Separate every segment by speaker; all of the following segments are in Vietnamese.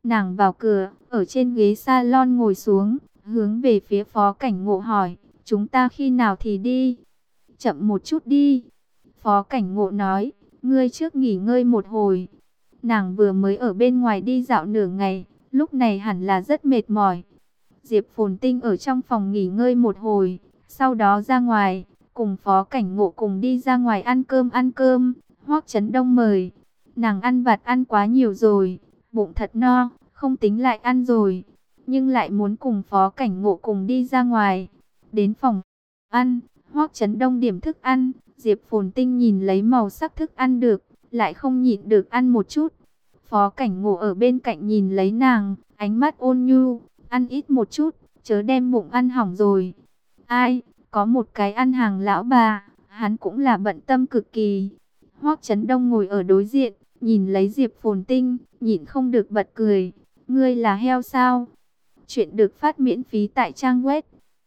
Speaker 1: Nàng vào cửa, ở trên ghế salon ngồi xuống, hướng về phía Phó Cảnh Ngộ hỏi, chúng ta khi nào thì đi? Chậm một chút đi. Phó Cảnh Ngộ nói, ngươi trước nghỉ ngơi một hồi. Nàng vừa mới ở bên ngoài đi dạo nửa ngày, lúc này hẳn là rất mệt mỏi. Diệp Phồn Tinh ở trong phòng nghỉ ngơi một hồi, sau đó ra ngoài, cùng Phó Cảnh Ngộ cùng đi ra ngoài ăn cơm ăn cơm. Hoắc Chấn Đông mời, nàng ăn vặt ăn quá nhiều rồi, bụng thật no, không tính lại ăn rồi, nhưng lại muốn cùng Phó Cảnh Ngộ cùng đi ra ngoài. Đến phòng ăn, Hoắc Chấn Đông điểm thức ăn, Diệp Phồn Tinh nhìn lấy màu sắc thức ăn được, lại không nhịn được ăn một chút. Phó Cảnh Ngộ ở bên cạnh nhìn lấy nàng, ánh mắt ôn nhu, ăn ít một chút, chớ đem bụng ăn hỏng rồi. Ai, có một cái ăn hàng lão bà, hắn cũng là bận tâm cực kỳ. Hoắc Chấn Đông ngồi ở đối diện, nhìn lấy Diệp Phồn Tinh, nhịn không được bật cười. Ngươi là heo sao? Chuyện được phát miễn phí tại trang web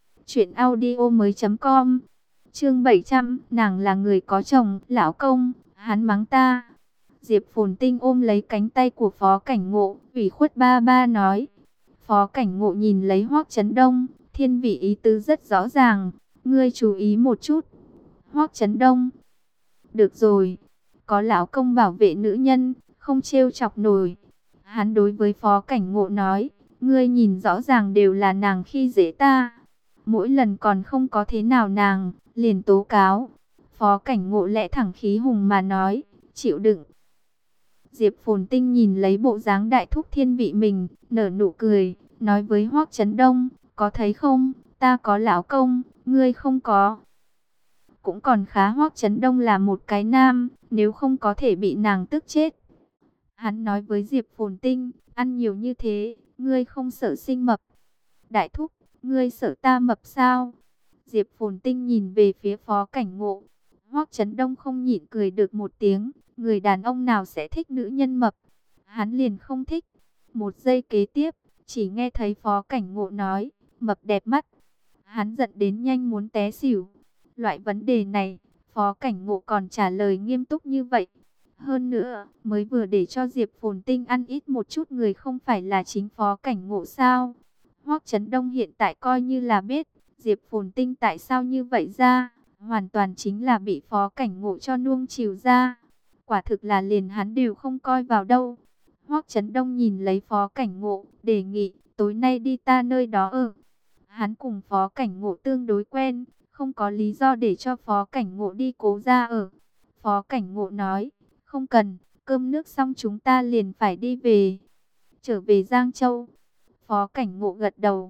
Speaker 1: truyệnaudiomoi.com. Chương 700, nàng là người có chồng, lão công, hắn mắng ta. Diệp Phồn Tinh ôm lấy cánh tay của Phó Cảnh Ngộ, ủy khuất ba ba nói. Phó Cảnh Ngộ nhìn lấy Hoắc Chấn Đông, thiên vị ý tứ rất rõ ràng, ngươi chú ý một chút. Hoắc Chấn Đông, được rồi, có lão công bảo vệ nữ nhân, không trêu chọc nổi. Hắn đối với Phó Cảnh Ngộ nói, ngươi nhìn rõ ràng đều là nàng khi dễ ta. Mỗi lần còn không có thế nào nàng, liền tố cáo. Phó Cảnh Ngộ lẽ thẳng khí hùng mà nói, chịu đựng. Diệp Phồn Tinh nhìn lấy bộ dáng đại thúc thiên vị mình, nở nụ cười, nói với Hoắc Chấn Đông, có thấy không, ta có lão công, ngươi không có. Cũng còn khá, Hoắc Chấn Đông là một cái nam, nếu không có thể bị nàng tức chết. Hắn nói với Diệp Phồn Tinh, ăn nhiều như thế, ngươi không sợ sinh mập. Đại thúc, ngươi sợ ta mập sao? Diệp Phồn Tinh nhìn về phía Phó Cảnh Ngộ. Hoắc Chấn Đông không nhịn cười được một tiếng, người đàn ông nào sẽ thích nữ nhân mập? Hắn liền không thích. Một giây kế tiếp, chỉ nghe thấy Phó Cảnh Ngộ nói, mập đẹp mắt. Hắn giận đến nhanh muốn té xỉu. Loại vấn đề này, Phó Cảnh Ngộ còn trả lời nghiêm túc như vậy. Hơn nữa, mới vừa để cho Diệp Phồn Tinh ăn ít một chút người không phải là chính Phó Cảnh Ngộ sao? Hoắc Chấn Đông hiện tại coi như là biết, Diệp Phồn Tinh tại sao như vậy ra, hoàn toàn chính là bị Phó Cảnh Ngộ cho nuông chiều ra. Quả thực là liền hắn đều không coi vào đâu. Hoắc Chấn Đông nhìn lấy Phó Cảnh Ngộ, đề nghị, tối nay đi ta nơi đó ở. Hắn cùng Phó Cảnh Ngộ tương đối quen, không có lý do để cho Phó Cảnh Ngộ đi Cố gia ở. Phó Cảnh Ngộ nói, không cần, cơm nước xong chúng ta liền phải đi về. Trở về Giang Châu. Phó Cảnh Ngộ gật đầu,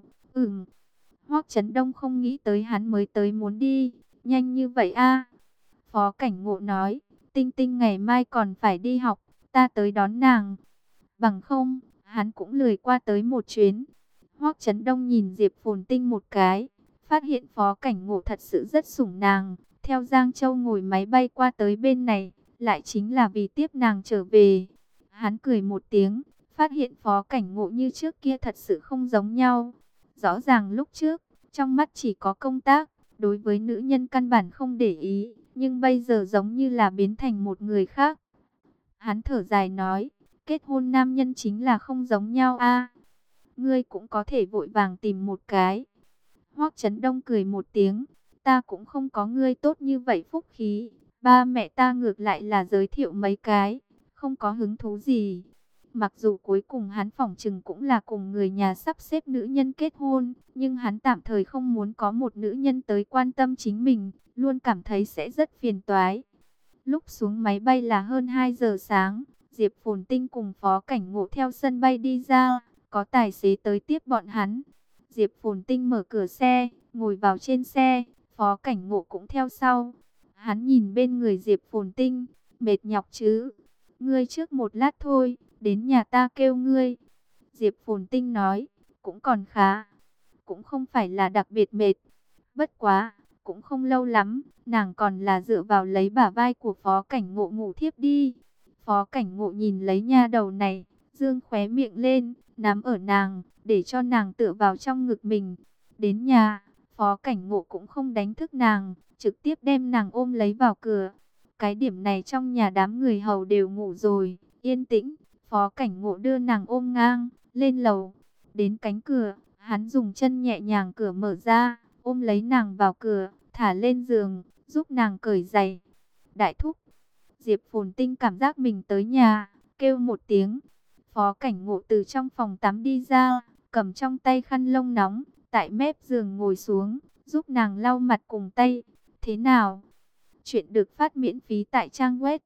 Speaker 1: Hoắc Chấn Đông không nghĩ tới hắn mới tới muốn đi, nhanh như vậy a. Phó Cảnh Ngộ nói, Tinh Tinh ngày mai còn phải đi học, ta tới đón nàng. Bằng không, hắn cũng lười qua tới một chuyến. Hoắc Chấn Đông nhìn Diệp Phồn Tinh một cái, phát hiện Phó Cảnh Ngộ thật sự rất sủng nàng, theo Giang Châu ngồi máy bay qua tới bên này, lại chính là vì tiếp nàng trở về. Hắn cười một tiếng, phát hiện Phó Cảnh Ngộ như trước kia thật sự không giống nhau. Rõ ràng lúc trước, trong mắt chỉ có công tác, đối với nữ nhân căn bản không để ý, nhưng bây giờ giống như là biến thành một người khác. Hắn thở dài nói, kết hôn nam nhân chính là không giống nhau a. Ngươi cũng có thể vội vàng tìm một cái. Hoắc Chấn Đông cười một tiếng, ta cũng không có ngươi tốt như vậy phúc khí, ba mẹ ta ngược lại là giới thiệu mấy cái, không có hứng thú gì. Mặc dù cuối cùng hắn phỏng chừng cũng là cùng người nhà sắp xếp nữ nhân kết hôn, nhưng hắn tạm thời không muốn có một nữ nhân tới quan tâm chính mình, luôn cảm thấy sẽ rất phiền toái. Lúc xuống máy bay là hơn 2 giờ sáng, Diệp Phồn Tinh cùng Phó Cảnh Ngộ theo sân bay đi ra, có tài xế tới tiếp bọn hắn. Diệp Phồn Tinh mở cửa xe, ngồi vào trên xe, Phó Cảnh Ngộ cũng theo sau. Hắn nhìn bên người Diệp Phồn Tinh, mệt nhọc chứ? Ngươi trước một lát thôi, đến nhà ta kêu ngươi. Diệp Phồn Tinh nói, cũng còn khá, cũng không phải là đặc biệt mệt. Bất quá, cũng không lâu lắm, nàng còn là dựa vào lấy bả vai của Phó Cảnh Ngộ ngủ thiếp đi. Phó Cảnh Ngộ nhìn lấy nha đầu này, dương khóe miệng lên, nắm ở nàng, để cho nàng tựa vào trong ngực mình. Đến nhà, Phó Cảnh Ngộ cũng không đánh thức nàng, trực tiếp đem nàng ôm lấy vào cửa. Cái điểm này trong nhà đám người hầu đều ngủ rồi, yên tĩnh. Phó Cảnh Ngộ đưa nàng ôm ngang, lên lầu. Đến cánh cửa, hắn dùng chân nhẹ nhàng cửa mở ra, ôm lấy nàng vào cửa, thả lên giường, giúp nàng cởi giày. Đại thúc, Diệp Phồn Tinh cảm giác mình tới nhà, kêu một tiếng. Phó Cảnh Ngộ từ trong phòng tắm đi ra, cầm trong tay khăn lông nóng, tại mép giường ngồi xuống, giúp nàng lau mặt cùng tay. Thế nào? Chuyện được phát miễn phí tại trang web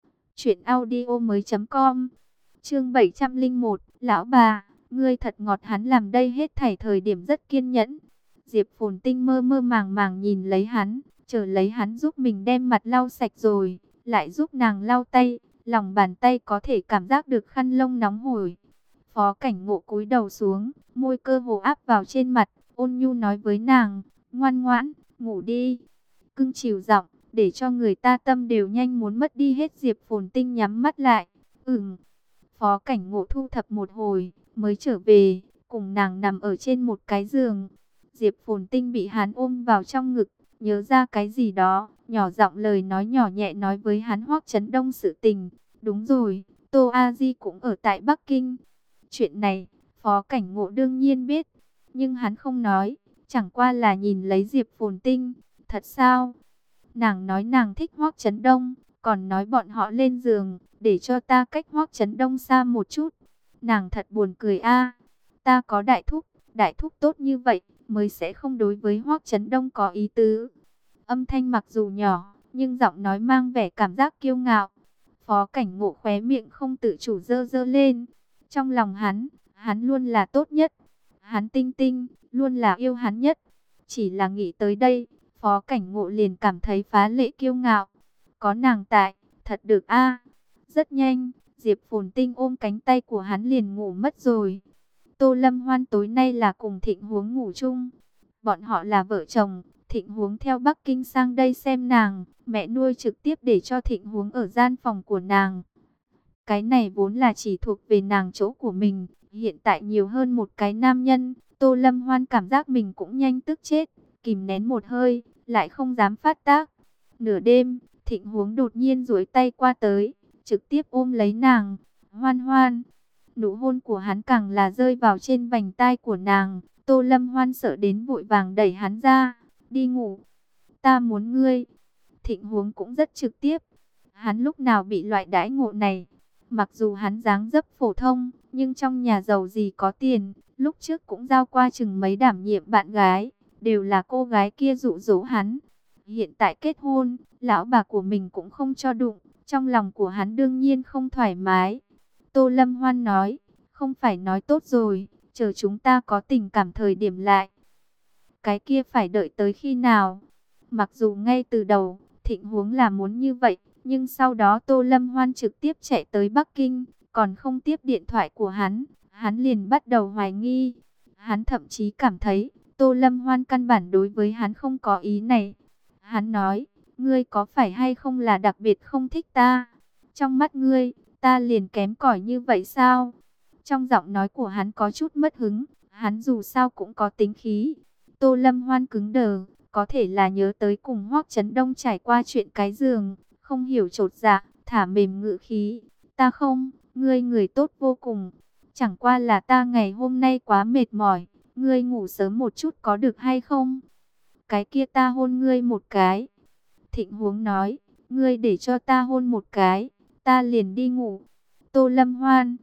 Speaker 1: truyệnaudiomoi.com. Chương 701, lão bà, ngươi thật ngọt. Hắn làm đây hết thảy thời điểm rất kiên nhẫn. Diệp Phồn Tinh mơ mơ màng màng nhìn lấy hắn, chờ lấy hắn giúp mình đem mặt lau sạch rồi, lại giúp nàng lau tay, lòng bàn tay có thể cảm giác được khăn lông nóng hổi. Phó Cảnh Ngộ cúi đầu xuống, môi cơ hồ áp vào trên mặt, ôn nhu nói với nàng, ngoan ngoãn, ngủ đi. Cưng chiều giọng, để cho người ta tâm đều nhanh muốn mất đi hết. Diệp Phồn Tinh nhắm mắt lại, Phó Cảnh Ngộ thu thập một hồi, mới trở về, cùng nàng nằm ở trên một cái giường. Diệp Phồn Tinh bị hắn ôm vào trong ngực, nhớ ra cái gì đó, nhỏ giọng lời nói nhỏ nhẹ nói với hắn Hoắc Chấn Đông sự tình. Đúng rồi, Tô A Di cũng ở tại Bắc Kinh. Chuyện này, Phó Cảnh Ngộ đương nhiên biết, nhưng hắn không nói, chẳng qua là nhìn lấy Diệp Phồn Tinh. Thật sao? Nàng nói nàng thích Hoắc Chấn Đông, còn nói bọn họ lên giường, để cho ta cách Hoắc Chấn Đông xa một chút. Nàng thật buồn cười a. Ta có đại thúc tốt như vậy, mới sẽ không đối với Hoắc Chấn Đông có ý tứ. Âm thanh mặc dù nhỏ, nhưng giọng nói mang vẻ cảm giác kiêu ngạo. Phó Cảnh Ngộ khóe miệng không tự chủ dơ dơ lên. Trong lòng hắn luôn là tốt nhất. Hắn Tinh Tinh, luôn là yêu hắn nhất. Chỉ là nghĩ tới đây, Phó Cảnh Ngộ liền cảm thấy phá lệ kiêu ngạo. Có nàng tại, thật được a. Rất nhanh, Diệp Phồn Tinh ôm cánh tay của hắn liền ngủ mất rồi. Tô Lâm Hoan tối nay là cùng Thịnh Huống ngủ chung. Bọn họ là vợ chồng, Thịnh Huống theo Bắc Kinh sang đây xem nàng, mẹ nuôi trực tiếp để cho Thịnh Huống ở gian phòng của nàng. Cái này vốn là chỉ thuộc về nàng chỗ của mình, hiện tại nhiều hơn một cái nam nhân, Tô Lâm Hoan cảm giác mình cũng nhanh tức chết, kìm nén một hơi, lại không dám phát tác. Nửa đêm, Thịnh Huống đột nhiên duỗi tay qua tới, trực tiếp ôm lấy nàng. Hoan Hoan. Nụ hôn của hắn càng là rơi vào trên vành tai của nàng. Tô Lâm Hoan sợ đến vội vàng đẩy hắn ra. Đi ngủ. Ta muốn ngươi. Thịnh Huống cũng rất trực tiếp. Hắn lúc nào bị loại đãi ngộ này. Mặc dù hắn dáng dấp phổ thông, nhưng trong nhà giàu gì có tiền. Lúc trước cũng giao qua chừng mấy đảm nhiệm bạn gái. Đều là cô gái kia dụ dỗ hắn. Hiện tại kết hôn, lão bà của mình cũng không cho đụng. Trong lòng của hắn đương nhiên không thoải mái. Tô Lâm Hoan nói, không phải nói tốt rồi, chờ chúng ta có tình cảm thời điểm lại. Cái kia phải đợi tới khi nào? Mặc dù ngay từ đầu, Thịnh Huống là muốn như vậy, nhưng sau đó Tô Lâm Hoan trực tiếp chạy tới Bắc Kinh, còn không tiếp điện thoại của hắn liền bắt đầu hoài nghi. Hắn thậm chí cảm thấy, Tô Lâm Hoan căn bản đối với hắn không có ý này. Hắn nói, ngươi có phải hay không là đặc biệt không thích ta? Trong mắt ngươi, ta liền kém cỏi như vậy sao? Trong giọng nói của hắn có chút mất hứng, hắn dù sao cũng có tính khí. Tô Lâm Hoan cứng đờ, có thể là nhớ tới cùng Hoắc Chấn Đông trải qua chuyện cái giường, không hiểu chột dạ, thả mềm ngữ khí. Ta không, ngươi người tốt vô cùng. Chẳng qua là ta ngày hôm nay quá mệt mỏi, ngươi ngủ sớm một chút có được hay không? Cái kia ta hôn ngươi một cái. Thịnh Huống nói, ngươi để cho ta hôn một cái, ta liền đi ngủ. Tô Lâm Hoan.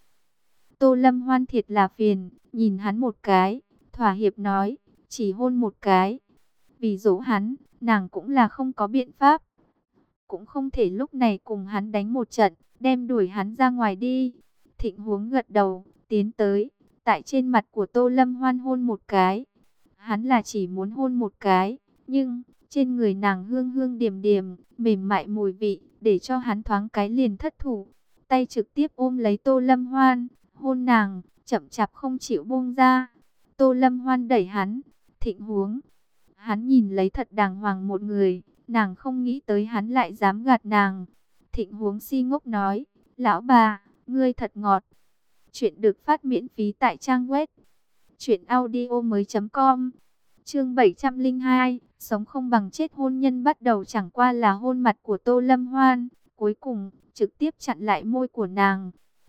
Speaker 1: Tô Lâm Hoan thiệt là phiền, nhìn hắn một cái, thỏa hiệp nói, chỉ hôn một cái. Vì dỗ hắn, nàng cũng là không có biện pháp. Cũng không thể lúc này cùng hắn đánh một trận, đem đuổi hắn ra ngoài đi. Thịnh Huống gật đầu, tiến tới, tại trên mặt của Tô Lâm Hoan hôn một cái. Hắn là chỉ muốn hôn một cái, nhưng trên người nàng hương hương điềm điềm, mềm mại mùi vị, để cho hắn thoáng cái liền thất thủ. Tay trực tiếp ôm lấy Tô Lâm Hoan, hôn nàng, chậm chạp không chịu buông ra. Tô Lâm Hoan đẩy hắn, Thịnh Huống. Hắn nhìn lấy thật đàng hoàng một người, nàng không nghĩ tới hắn lại dám gạt nàng. Thịnh Huống si ngốc nói, lão bà, ngươi thật ngọt. Chuyện được phát miễn phí tại trang web truyệnaudiomoi.com. Chương 702, sống không bằng chết. Hôn nhân bắt đầu chẳng qua là hôn mặt của Tô Lâm Hoan, cuối cùng trực tiếp chặn lại môi của nàng.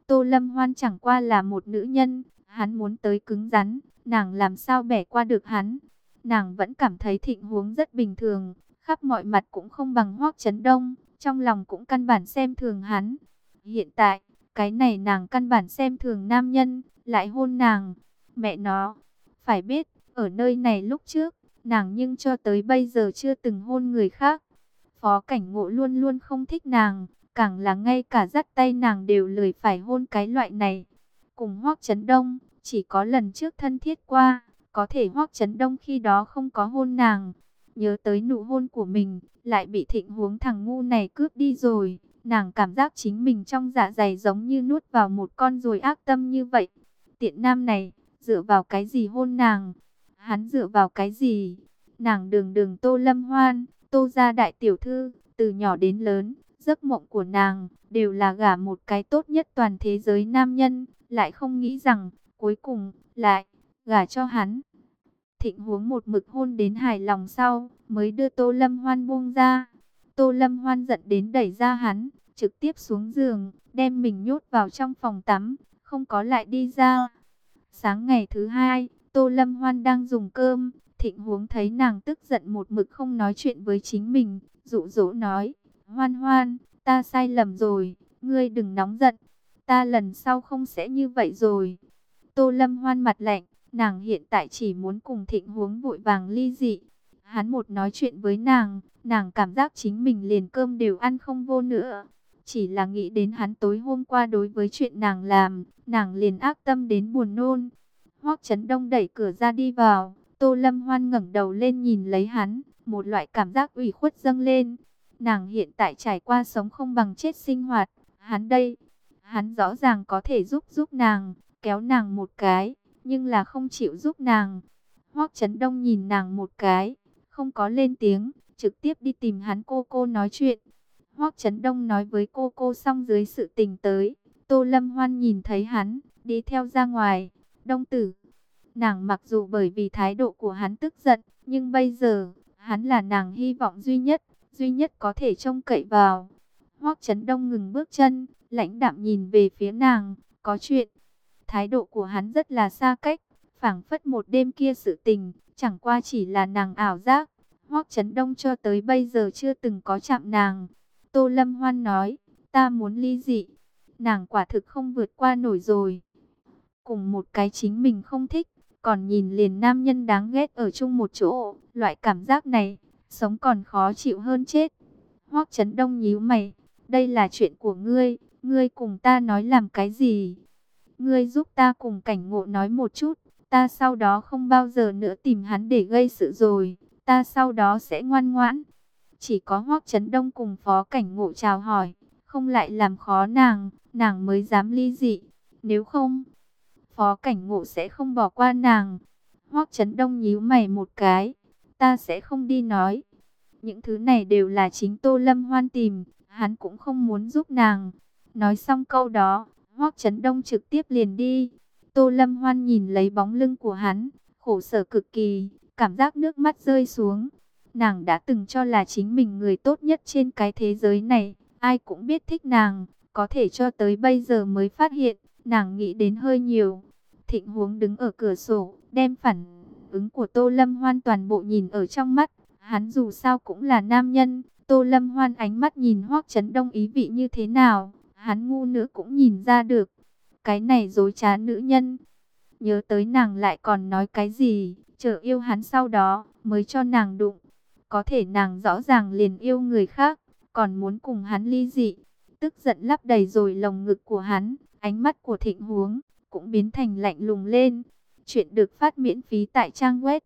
Speaker 1: Tô Lâm Hoan chẳng qua là một nữ nhân, hắn muốn tới cứng rắn, nàng làm sao bẻ qua được hắn. Nàng vẫn cảm thấy Thịnh Huống rất bình thường, khắp mọi mặt cũng không bằng Hoắc Chấn Đông, trong lòng cũng căn bản xem thường hắn. Hiện tại, cái này nàng căn bản xem thường nam nhân, lại hôn nàng. Mẹ nó, phải biết, ở nơi này lúc trước, nàng nhưng cho tới bây giờ chưa từng hôn người khác. Phó Cảnh Ngộ luôn luôn không thích nàng, càng là ngay cả dắt tay nàng đều lười phải hôn cái loại này. Cùng Hoắc Chấn Đông, chỉ có lần trước thân thiết qua, có thể Hoắc Chấn Đông khi đó không có hôn nàng. Nhớ tới nụ hôn của mình, lại bị Thịnh Huống thằng ngu này cướp đi rồi. Nàng cảm giác chính mình trong dạ dày giống như nuốt vào một con ruồi ác tâm như vậy. Tiện nam này, dựa vào cái gì hôn nàng? Hắn dựa vào cái gì? Nàng đường đường Tô Lâm Hoan, Tô gia đại tiểu thư, từ nhỏ đến lớn, giấc mộng của nàng đều là gả một cái tốt nhất toàn thế giới nam nhân, lại không nghĩ rằng cuối cùng lại gả cho hắn. Thịnh Huống một mực hôn đến hài lòng sau, mới đưa Tô Lâm Hoan buông ra. Tô Lâm Hoan giận đến đẩy ra hắn, trực tiếp xuống giường, đem mình nhốt vào trong phòng tắm, không có lại đi ra. Sáng ngày thứ hai, Tô Lâm Hoan đang dùng cơm, Thịnh Huống thấy nàng tức giận một mực không nói chuyện với chính mình, dụ dỗ nói: "Hoan Hoan, ta sai lầm rồi, ngươi đừng nóng giận, ta lần sau không sẽ như vậy rồi." Tô Lâm Hoan mặt lạnh, nàng hiện tại chỉ muốn cùng Thịnh Huống vội vàng ly dị. Hắn một nói chuyện với nàng cảm giác chính mình liền cơm đều ăn không vô nữa. Chỉ là nghĩ đến hắn tối hôm qua đối với chuyện nàng làm, nàng liền ác tâm đến buồn nôn. Hoắc Chấn Đông đẩy cửa ra đi vào, Tô Lâm Hoan ngẩng đầu lên nhìn lấy hắn, một loại cảm giác ủy khuất dâng lên. Nàng hiện tại trải qua sống không bằng chết sinh hoạt, hắn đây, hắn rõ ràng có thể giúp nàng, kéo nàng một cái, nhưng là không chịu giúp nàng. Hoắc Chấn Đông nhìn nàng một cái, không có lên tiếng, trực tiếp đi tìm hắn cô nói chuyện. Hoắc Chấn Đông nói với cô xong dưới sự tình tới, Tô Lâm Hoan nhìn thấy hắn, đi theo ra ngoài. Đông tử, nàng mặc dù bởi vì thái độ của hắn tức giận, nhưng bây giờ, hắn là nàng hy vọng duy nhất có thể trông cậy vào. Hoắc Chấn Đông ngừng bước chân, lãnh đạm nhìn về phía nàng, có chuyện. Thái độ của hắn rất là xa cách, phảng phất một đêm kia sự tình, chẳng qua chỉ là nàng ảo giác. Hoắc Chấn Đông cho tới bây giờ chưa từng có chạm nàng. Tô Lâm Hoan nói, ta muốn ly dị. Nàng quả thực không vượt qua nổi rồi. Cùng một cái chính mình không thích, còn nhìn liền nam nhân đáng ghét ở chung một chỗ, loại cảm giác này, sống còn khó chịu hơn chết. Hoắc Chấn Đông nhíu mày, đây là chuyện của ngươi, ngươi cùng ta nói làm cái gì? Ngươi giúp ta cùng Cảnh Ngộ nói một chút, ta sau đó không bao giờ nữa tìm hắn để gây sự rồi, ta sau đó sẽ ngoan ngoãn. Chỉ có Hoắc Chấn Đông cùng Phó Cảnh Ngộ chào hỏi, không lại làm khó nàng mới dám ly dị. Nếu không, Phó Cảnh Ngộ sẽ không bỏ qua nàng. Hoắc Chấn Đông nhíu mày một cái, ta sẽ không đi nói. Những thứ này đều là chính Tô Lâm Hoan tìm, hắn cũng không muốn giúp nàng. Nói xong câu đó, Hoắc Chấn Đông trực tiếp liền đi. Tô Lâm Hoan nhìn lấy bóng lưng của hắn, khổ sở cực kỳ, cảm giác nước mắt rơi xuống. Nàng đã từng cho là chính mình người tốt nhất trên cái thế giới này, ai cũng biết thích nàng, có thể cho tới bây giờ mới phát hiện, nàng nghĩ đến hơi nhiều. Thịnh Huống đứng ở cửa sổ, đem phản ứng của Tô Lâm Hoan toàn bộ nhìn ở trong mắt. Hắn dù sao cũng là nam nhân, Tô Lâm Hoan ánh mắt nhìn Hoắc Chấn Đông ý vị như thế nào, hắn ngu nữa cũng nhìn ra được. Cái này dối trá nữ nhân. Nhớ tới nàng lại còn nói cái gì, chờ yêu hắn sau đó, mới cho nàng đụng. Có thể nàng rõ ràng liền yêu người khác, còn muốn cùng hắn ly dị. Tức giận lấp đầy rồi lồng ngực của hắn, ánh mắt của Thịnh Huống cũng biến thành lạnh lùng lên. Chuyện được phát miễn phí tại trang web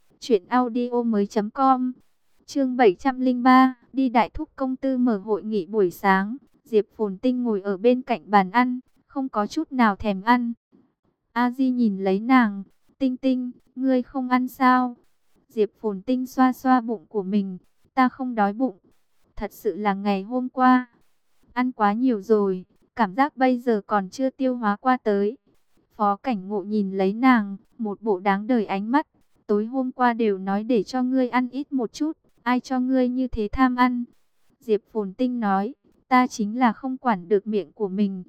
Speaker 1: truyệnaudiomoi.com. Chương 703, đi Đại Thúc công tư mở hội nghị buổi sáng, Diệp Phồn Tinh ngồi ở bên cạnh bàn ăn, không có chút nào thèm ăn. A Di nhìn lấy nàng, Tinh Tinh, ngươi không ăn sao? Diệp Phồn Tinh xoa xoa bụng của mình, ta không đói bụng. Thật sự là ngày hôm qua, ăn quá nhiều rồi, cảm giác bây giờ còn chưa tiêu hóa qua tới. Phó Cảnh Ngộ nhìn lấy nàng, một bộ đáng đời ánh mắt. Tối hôm qua đều nói để cho ngươi ăn ít một chút, ai cho ngươi như thế tham ăn? Diệp Phồn Tinh nói, ta chính là không quản được miệng của mình.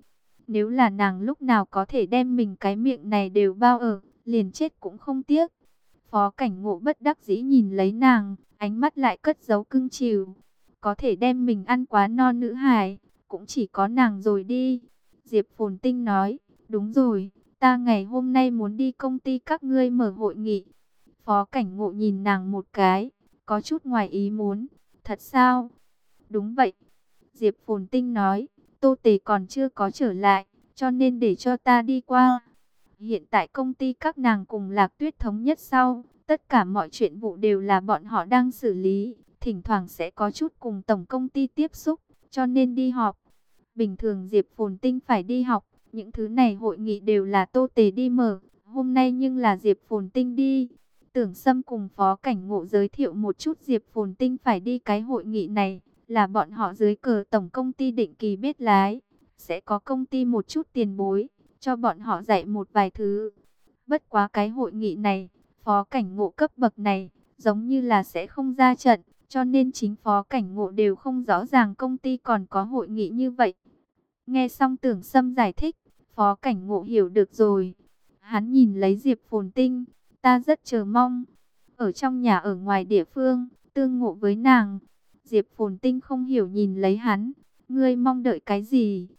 Speaker 1: Nếu là nàng lúc nào có thể đem mình cái miệng này đều bao ở, liền chết cũng không tiếc. Phó Cảnh Ngộ bất đắc dĩ nhìn lấy nàng, ánh mắt lại cất giấu cưng chiều. Có thể đem mình ăn quá no nữ hài, cũng chỉ có nàng rồi đi. Diệp Phồn Tinh nói, đúng rồi, ta ngày hôm nay muốn đi công ty các ngươi mở hội nghị. Phó Cảnh Ngộ nhìn nàng một cái, có chút ngoài ý muốn. Thật sao? Đúng vậy. Diệp Phồn Tinh nói, Tô Tề còn chưa có trở lại, cho nên để cho ta đi qua. Hiện tại công ty các nàng cùng Lạc Tuyết thống nhất sau, tất cả mọi chuyện vụ đều là bọn họ đang xử lý, thỉnh thoảng sẽ có chút cùng tổng công ty tiếp xúc, cho nên đi họp. Bình thường Diệp Phồn Tinh phải đi học, những thứ này hội nghị đều là Tô Tề đi mở, hôm nay nhưng là Diệp Phồn Tinh đi. Tưởng Sâm cùng Phó Cảnh Ngộ giới thiệu một chút Diệp Phồn Tinh phải đi cái hội nghị này, là bọn họ dưới cờ tổng công ty định kỳ biết lái, sẽ có công ty một chút tiền bối, cho bọn họ dạy một vài thứ. Bất quá cái hội nghị này, Phó Cảnh Ngộ cấp bậc này, giống như là sẽ không ra trận, cho nên chính Phó Cảnh Ngộ đều không rõ ràng công ty còn có hội nghị như vậy. Nghe xong Tưởng Sâm giải thích, Phó Cảnh Ngộ hiểu được rồi. Hắn nhìn lấy Diệp Phồn Tinh, ta rất chờ mong. Ở trong nhà ở ngoài địa phương, tương ngộ với nàng. Diệp Phồn Tinh không hiểu nhìn lấy hắn. Ngươi mong đợi cái gì?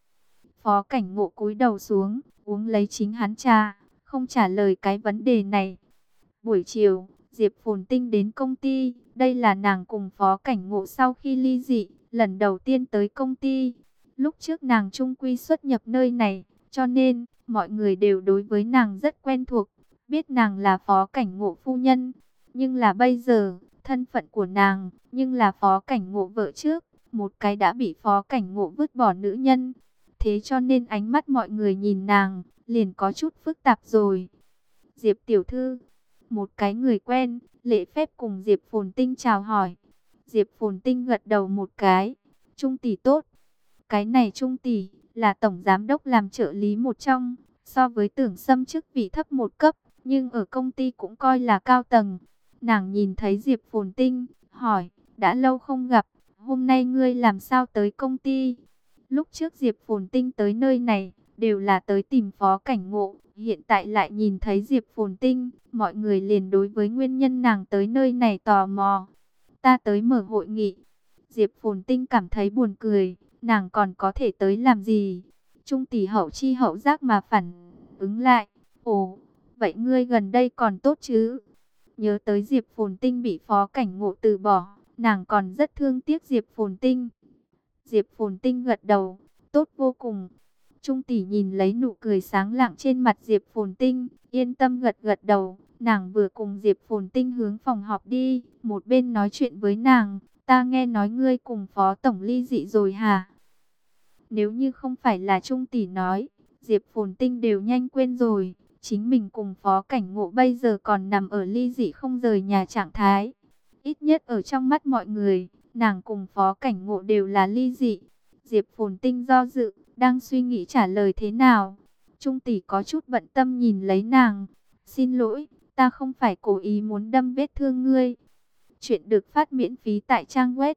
Speaker 1: Phó Cảnh Ngộ cúi đầu xuống, uống lấy chính hắn trà, không trả lời cái vấn đề này. Buổi chiều, Diệp Phồn Tinh đến công ty. Đây là nàng cùng Phó Cảnh Ngộ sau khi ly dị, lần đầu tiên tới công ty. Lúc trước nàng trung quy xuất nhập nơi này, cho nên mọi người đều đối với nàng rất quen thuộc, biết nàng là Phó Cảnh Ngộ phu nhân. Nhưng là bây giờ, thân phận của nàng, nhưng là Phó Cảnh Ngộ vợ trước, một cái đã bị Phó Cảnh Ngộ vứt bỏ nữ nhân. Thế cho nên ánh mắt mọi người nhìn nàng, liền có chút phức tạp rồi. Diệp tiểu thư, một cái người quen, lễ phép cùng Diệp Phồn Tinh chào hỏi. Diệp Phồn Tinh gật đầu một cái, Trung tỷ tốt. Cái này Trung tỷ là tổng giám đốc làm trợ lý một trong, so với Tưởng Sâm chức vị thấp một cấp, nhưng ở công ty cũng coi là cao tầng. Nàng nhìn thấy Diệp Phồn Tinh, hỏi, đã lâu không gặp, hôm nay ngươi làm sao tới công ty? Lúc trước Diệp Phồn Tinh tới nơi này, đều là tới tìm Phó Cảnh Ngộ, hiện tại lại nhìn thấy Diệp Phồn Tinh, mọi người liền đối với nguyên nhân nàng tới nơi này tò mò. Ta tới mở hội nghị. Diệp Phồn Tinh cảm thấy buồn cười, nàng còn có thể tới làm gì? Trung tỷ hậu chi hậu giác mà phản ứng lại, ồ, vậy ngươi gần đây còn tốt chứ? Nhớ tới Diệp Phồn Tinh bị Phó Cảnh Ngộ từ bỏ, nàng còn rất thương tiếc Diệp Phồn Tinh. Diệp Phồn Tinh gật đầu, tốt vô cùng. Trung tỷ nhìn lấy nụ cười sáng lạng trên mặt Diệp Phồn Tinh, yên tâm gật gật đầu. Nàng vừa cùng Diệp Phồn Tinh hướng phòng họp đi, một bên nói chuyện với nàng. Ta nghe nói ngươi cùng Phó Tổng ly dị rồi hả? Nếu như không phải là Trung tỷ nói, Diệp Phồn Tinh đều nhanh quên rồi. Chính mình cùng Phó Cảnh Ngộ bây giờ còn nằm ở ly dị không rời nhà trạng thái. Ít nhất ở trong mắt mọi người, nàng cùng Phó Cảnh Ngộ đều là ly dị. Diệp Phồn Tinh do dự, đang suy nghĩ trả lời thế nào. Trung tỷ có chút bận tâm nhìn lấy nàng. Xin lỗi, ta không phải cố ý muốn đâm vết thương ngươi. Chuyện được phát miễn phí tại trang web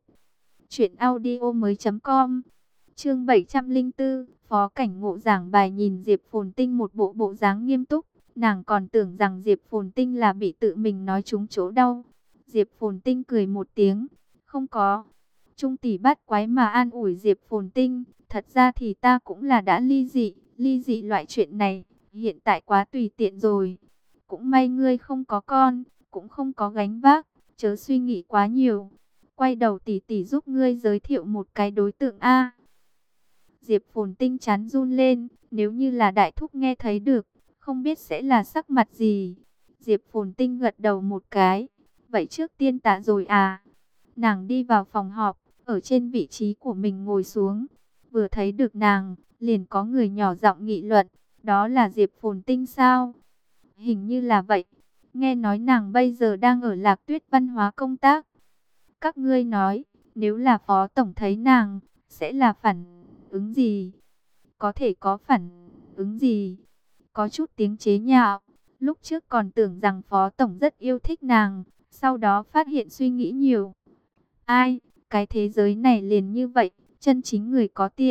Speaker 1: truyệnaudiomoi.com. Chương 704, Phó Cảnh Ngộ giảng bài nhìn Diệp Phồn Tinh một bộ bộ dáng nghiêm túc. Nàng còn tưởng rằng Diệp Phồn Tinh là bị tự mình nói trúng chỗ đau. Diệp Phồn Tinh cười một tiếng, không có. Trung tỷ bắt quái mà an ủi Diệp Phồn Tinh, thật ra thì ta cũng là đã ly dị loại chuyện này, hiện tại quá tùy tiện rồi. Cũng may ngươi không có con, cũng không có gánh vác, chớ suy nghĩ quá nhiều. Quay đầu tỷ tỷ giúp ngươi giới thiệu một cái đối tượng A. Diệp Phồn Tinh chán run lên, nếu như là đại thúc nghe thấy được, không biết sẽ là sắc mặt gì. Diệp Phồn Tinh gật đầu một cái, vậy trước tiên tạ rồi à. Nàng đi vào phòng họp, ở trên vị trí của mình ngồi xuống. Vừa thấy được nàng, liền có người nhỏ giọng nghị luận, đó là Diệp Phồn Tinh sao? Hình như là vậy, nghe nói nàng bây giờ đang ở Lạc Tuyết văn hóa công tác. Các ngươi nói, nếu là Phó Tổng thấy nàng, sẽ là phản ứng gì? Có thể có phản ứng gì? Có chút tiếng chế nhạo, lúc trước còn tưởng rằng Phó Tổng rất yêu thích nàng, sau đó phát hiện suy nghĩ nhiều. Ai, cái thế giới này liền như vậy, chân chính người có tiền,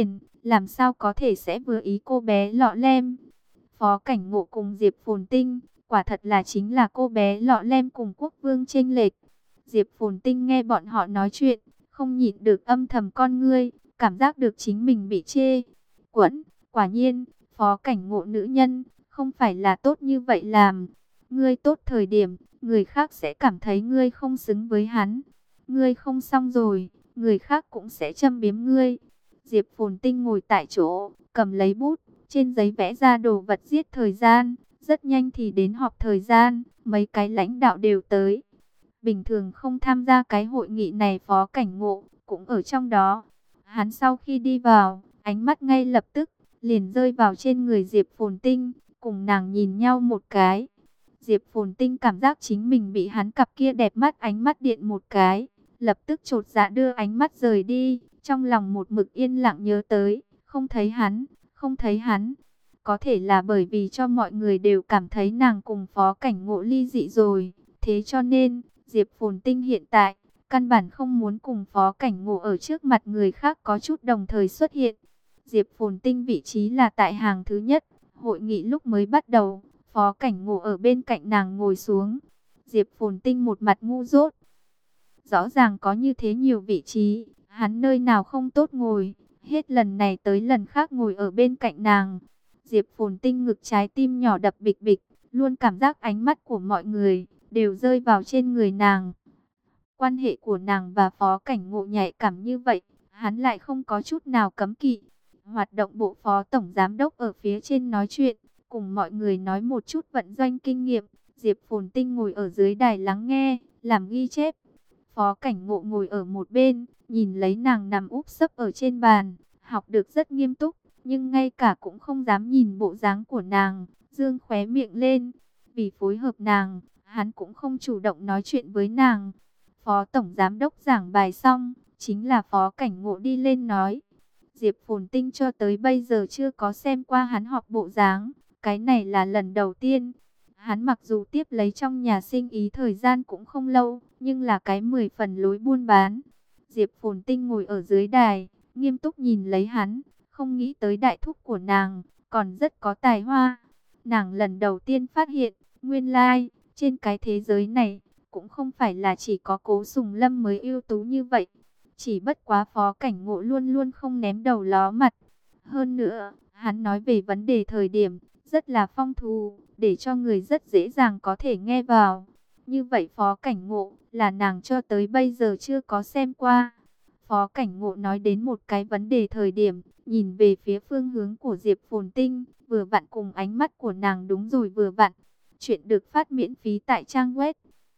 Speaker 1: làm sao có thể sẽ vừa ý cô bé lọ lem. Phó Cảnh Ngộ cùng Diệp Phồn Tinh, quả thật là chính là cô bé lọ lem cùng quốc vương chênh lệch. Diệp Phồn Tinh nghe bọn họ nói chuyện, không nhịn được âm thầm con ngươi, cảm giác được chính mình bị chê. Quẫn, quả nhiên, Phó Cảnh Ngộ nữ nhân, không phải là tốt như vậy làm. Ngươi tốt thời điểm, người khác sẽ cảm thấy ngươi không xứng với hắn. Ngươi không xong rồi, người khác cũng sẽ châm biếm ngươi. Diệp Phồn Tinh ngồi tại chỗ, cầm lấy bút, trên giấy vẽ ra đồ vật giết thời gian. Rất nhanh thì đến họp thời gian, mấy cái lãnh đạo đều tới. Bình thường không tham gia cái hội nghị này Phó Cảnh Ngộ cũng ở trong đó. Hắn sau khi đi vào, ánh mắt ngay lập tức liền rơi vào trên người Diệp Phồn Tinh, cùng nàng nhìn nhau một cái. Diệp Phồn Tinh cảm giác chính mình bị hắn cặp kia đẹp mắt ánh mắt điện một cái, lập tức chột dạ đưa ánh mắt rời đi, trong lòng một mực yên lặng nhớ tới, không thấy hắn, không thấy hắn. Có thể là bởi vì cho mọi người đều cảm thấy nàng cùng Phó Cảnh Ngộ ly dị rồi, thế cho nên Diệp Phồn Tinh hiện tại căn bản không muốn cùng Phó Cảnh Ngộ ở trước mặt người khác có chút đồng thời xuất hiện. Diệp Phồn Tinh vị trí là tại hàng thứ nhất, hội nghị lúc mới bắt đầu, Phó Cảnh Ngộ ở bên cạnh nàng ngồi xuống. Diệp Phồn Tinh một mặt ngu dốt. Rõ ràng có như thế nhiều vị trí, hắn nơi nào không tốt ngồi, hết lần này tới lần khác ngồi ở bên cạnh nàng. Diệp Phồn Tinh ngực trái tim nhỏ đập bịch bịch, luôn cảm giác ánh mắt của mọi người đều rơi vào trên người nàng. Quan hệ của nàng và Phó Cảnh Ngộ nhạy cảm như vậy, hắn lại không có chút nào cấm kỵ. Hoạt động bộ Phó Tổng Giám đốc ở phía trên nói chuyện, cùng mọi người nói một chút vận doanh kinh nghiệm. Diệp Phồn Tinh ngồi ở dưới đài lắng nghe, làm ghi chép. Phó Cảnh Ngộ ngồi ở một bên, nhìn lấy nàng nằm úp sấp ở trên bàn, học được rất nghiêm túc, nhưng ngay cả cũng không dám nhìn bộ dáng của nàng, dương khóe miệng lên. Vì phối hợp nàng, hắn cũng không chủ động nói chuyện với nàng. Phó Tổng Giám đốc giảng bài xong, chính là Phó Cảnh Ngộ đi lên nói. Diệp Phồn Tinh cho tới bây giờ chưa có xem qua hắn họp bộ dáng, cái này là lần đầu tiên. Hắn mặc dù tiếp lấy trong nhà sinh ý thời gian cũng không lâu, nhưng là cái 10 phần lối buôn bán. Diệp Phồn Tinh ngồi ở dưới đài, nghiêm túc nhìn lấy hắn, không nghĩ tới đại thúc của nàng, còn rất có tài hoa. Nàng lần đầu tiên phát hiện, nguyên lai, trên cái thế giới này, cũng không phải là chỉ có Cố Sùng Lâm mới ưu tú như vậy. Chỉ bất quá Phó Cảnh Ngộ luôn luôn không ném đầu ló mặt. Hơn nữa, hắn nói về vấn đề thời điểm, rất là phong phú, để cho người rất dễ dàng có thể nghe vào. Như vậy Phó Cảnh Ngộ là nàng cho tới bây giờ chưa có xem qua. Phó Cảnh Ngộ nói đến một cái vấn đề thời điểm, nhìn về phía phương hướng của Diệp Phồn Tinh, vừa vặn cùng ánh mắt của nàng đúng rồi vừa vặn. Chuyện được phát miễn phí tại trang web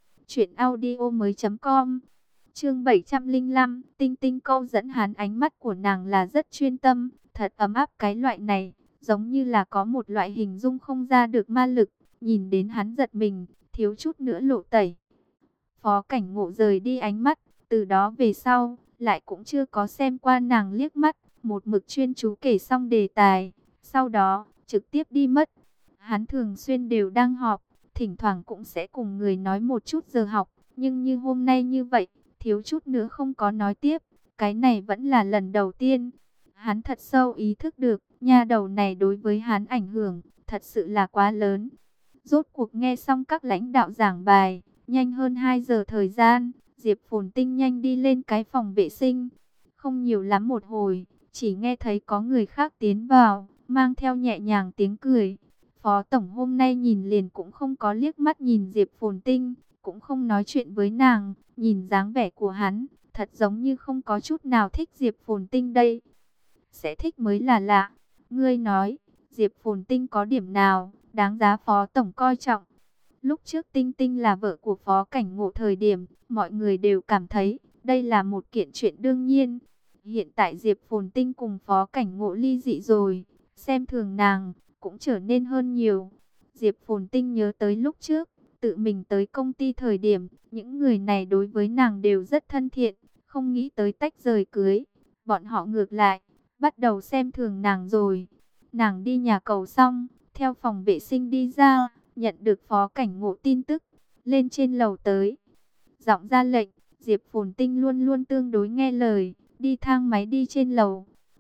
Speaker 1: truyệnaudiomoi.com. Chương 705, Tinh Tinh câu dẫn hắn, ánh mắt của nàng là rất chuyên tâm, thật ấm áp, cái loại này, giống như là có một loại hình dung không ra được ma lực, nhìn đến hắn giật mình, thiếu chút nữa lộ tẩy. Phó Cảnh Ngộ rời đi ánh mắt, từ đó về sau, lại cũng chưa có xem qua nàng liếc mắt, một mực chuyên chú kể xong đề tài, sau đó, trực tiếp đi mất. Hắn thường xuyên đều đang họp, thỉnh thoảng cũng sẽ cùng người nói một chút giờ học, nhưng như hôm nay như vậy, thiếu chút nữa không có nói tiếp, cái này vẫn là lần đầu tiên. Hắn thật sâu ý thức được, nha đầu này đối với hắn ảnh hưởng, thật sự là quá lớn. Rốt cuộc nghe xong các lãnh đạo giảng bài, nhanh hơn 2 giờ thời gian, Diệp Phồn Tinh nhanh đi lên cái phòng vệ sinh. Không nhiều lắm một hồi, chỉ nghe thấy có người khác tiến vào, mang theo nhẹ nhàng tiếng cười. Phó Tổng hôm nay nhìn liền cũng không có liếc mắt nhìn Diệp Phồn Tinh, cũng không nói chuyện với nàng, nhìn dáng vẻ của hắn, thật giống như không có chút nào thích Diệp Phồn Tinh đây. Sẽ thích mới là lạ. Ngươi nói, Diệp Phồn Tinh có điểm nào đáng giá Phó Tổng coi trọng? Lúc trước Tinh Tinh là vợ của Phó Cảnh Ngộ thời điểm, mọi người đều cảm thấy đây là một kiện chuyện đương nhiên. Hiện tại Diệp Phồn Tinh cùng Phó Cảnh Ngộ ly dị rồi, xem thường nàng cũng trở nên hơn nhiều. Diệp Phồn Tinh nhớ tới lúc trước, tự mình tới công ty thời điểm, những người này đối với nàng đều rất thân thiện, không nghĩ tới tách rời cưới. Bọn họ ngược lại, bắt đầu xem thường nàng rồi. Nàng đi nhà cầu xong, theo phòng vệ sinh đi ra, nhận được Phó Cảnh Ngộ tin tức, lên trên lầu tới. Giọng ra lệnh, Diệp Phồn Tinh luôn luôn tương đối nghe lời, đi thang máy đi trên lầu.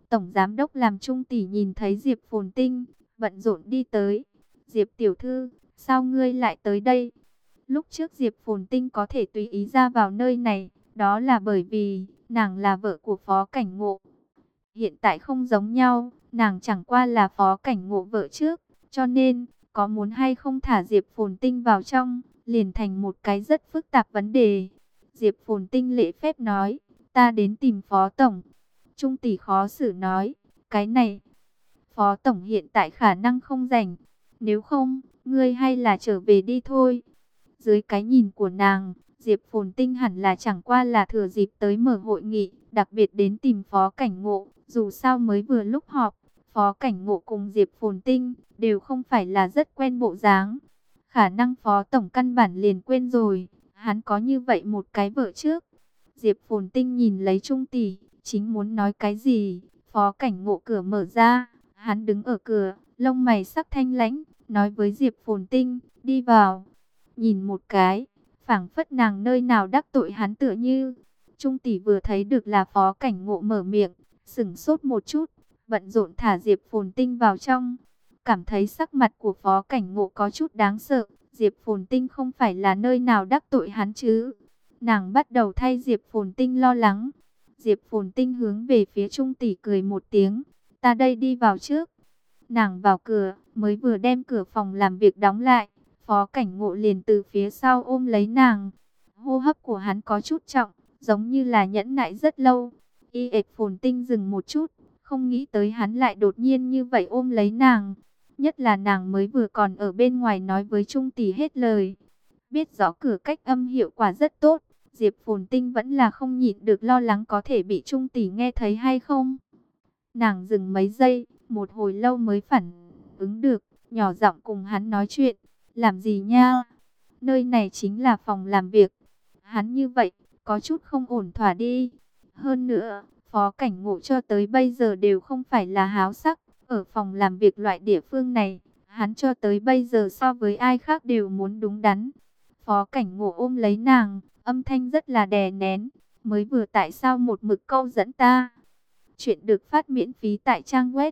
Speaker 1: Tổng giám đốc làm Trung tỷ nhìn thấy Diệp Phồn Tinh, bận rộn đi tới. Diệp tiểu thư, sao ngươi lại tới đây? Lúc trước Diệp Phồn Tinh có thể tùy ý ra vào nơi này, đó là bởi vì nàng là vợ của Phó Cảnh Ngộ. Hiện tại không giống nhau, nàng chẳng qua là Phó Cảnh Ngộ vợ trước, cho nên có muốn hay không thả Diệp Phồn Tinh vào trong, liền thành một cái rất phức tạp vấn đề. Diệp Phồn Tinh lễ phép nói, ta đến tìm Phó Tổng. Trung tỷ khó xử nói, cái này, Phó Tổng hiện tại khả năng không rảnh, nếu không, ngươi hay là trở về đi thôi. Dưới cái nhìn của nàng, Diệp Phồn Tinh hẳn là chẳng qua là thừa dịp tới mở hội nghị, đặc biệt đến tìm Phó Cảnh Ngộ. Dù sao mới vừa lúc họp, Phó Cảnh Ngộ cùng Diệp Phồn Tinh đều không phải là rất quen bộ dáng. Khả năng Phó Tổng căn bản liền quên rồi, hắn có như vậy một cái vợ trước. Diệp Phồn Tinh nhìn lấy Trung tỷ, chính muốn nói cái gì, Phó Cảnh Ngộ cửa mở ra, hắn đứng ở cửa, lông mày sắc thanh lãnh, nói với Diệp Phồn Tinh, đi vào. Nhìn một cái, phảng phất nàng nơi nào đắc tội hắn tựa như. Trung tỷ vừa thấy được là Phó Cảnh Ngộ mở miệng, sững sốt một chút, bận rộn thả Diệp Phồn Tinh vào trong. Cảm thấy sắc mặt của Phó Cảnh Ngộ có chút đáng sợ, Diệp Phồn Tinh không phải là nơi nào đắc tội hắn chứ. Nàng bắt đầu thay Diệp Phồn Tinh lo lắng. Diệp Phồn Tinh hướng về phía Trung tỷ cười một tiếng, ta đây đi vào trước. Nàng vào cửa, mới vừa đem cửa phòng làm việc đóng lại, Phó Cảnh Ngộ liền từ phía sau ôm lấy nàng. Hô hấp của hắn có chút trọng, giống như là nhẫn nại rất lâu. Y ệt Phồn Tinh dừng một chút, không nghĩ tới hắn lại đột nhiên như vậy ôm lấy nàng. Nhất là nàng mới vừa còn ở bên ngoài nói với Trung tỷ hết lời. Biết rõ cửa cách âm hiệu quả rất tốt, Diệp Phồn Tinh vẫn là không nhịn được lo lắng có thể bị Trung tỷ nghe thấy hay không. Nàng dừng mấy giây, một hồi lâu mới phản ứng được, nhỏ giọng cùng hắn nói chuyện. Làm gì nha? Nơi này chính là phòng làm việc. Hắn như vậy, có chút không ổn thỏa đi. Hơn nữa, Phó Cảnh Ngộ cho tới bây giờ đều không phải là háo sắc. Ở phòng làm việc loại địa phương này, hắn cho tới bây giờ so với ai khác đều muốn đúng đắn. Phó Cảnh Ngộ ôm lấy nàng, âm thanh rất là đè nén. Mới vừa tại sao một mực câu dẫn ta? Chuyện được phát miễn phí tại trang web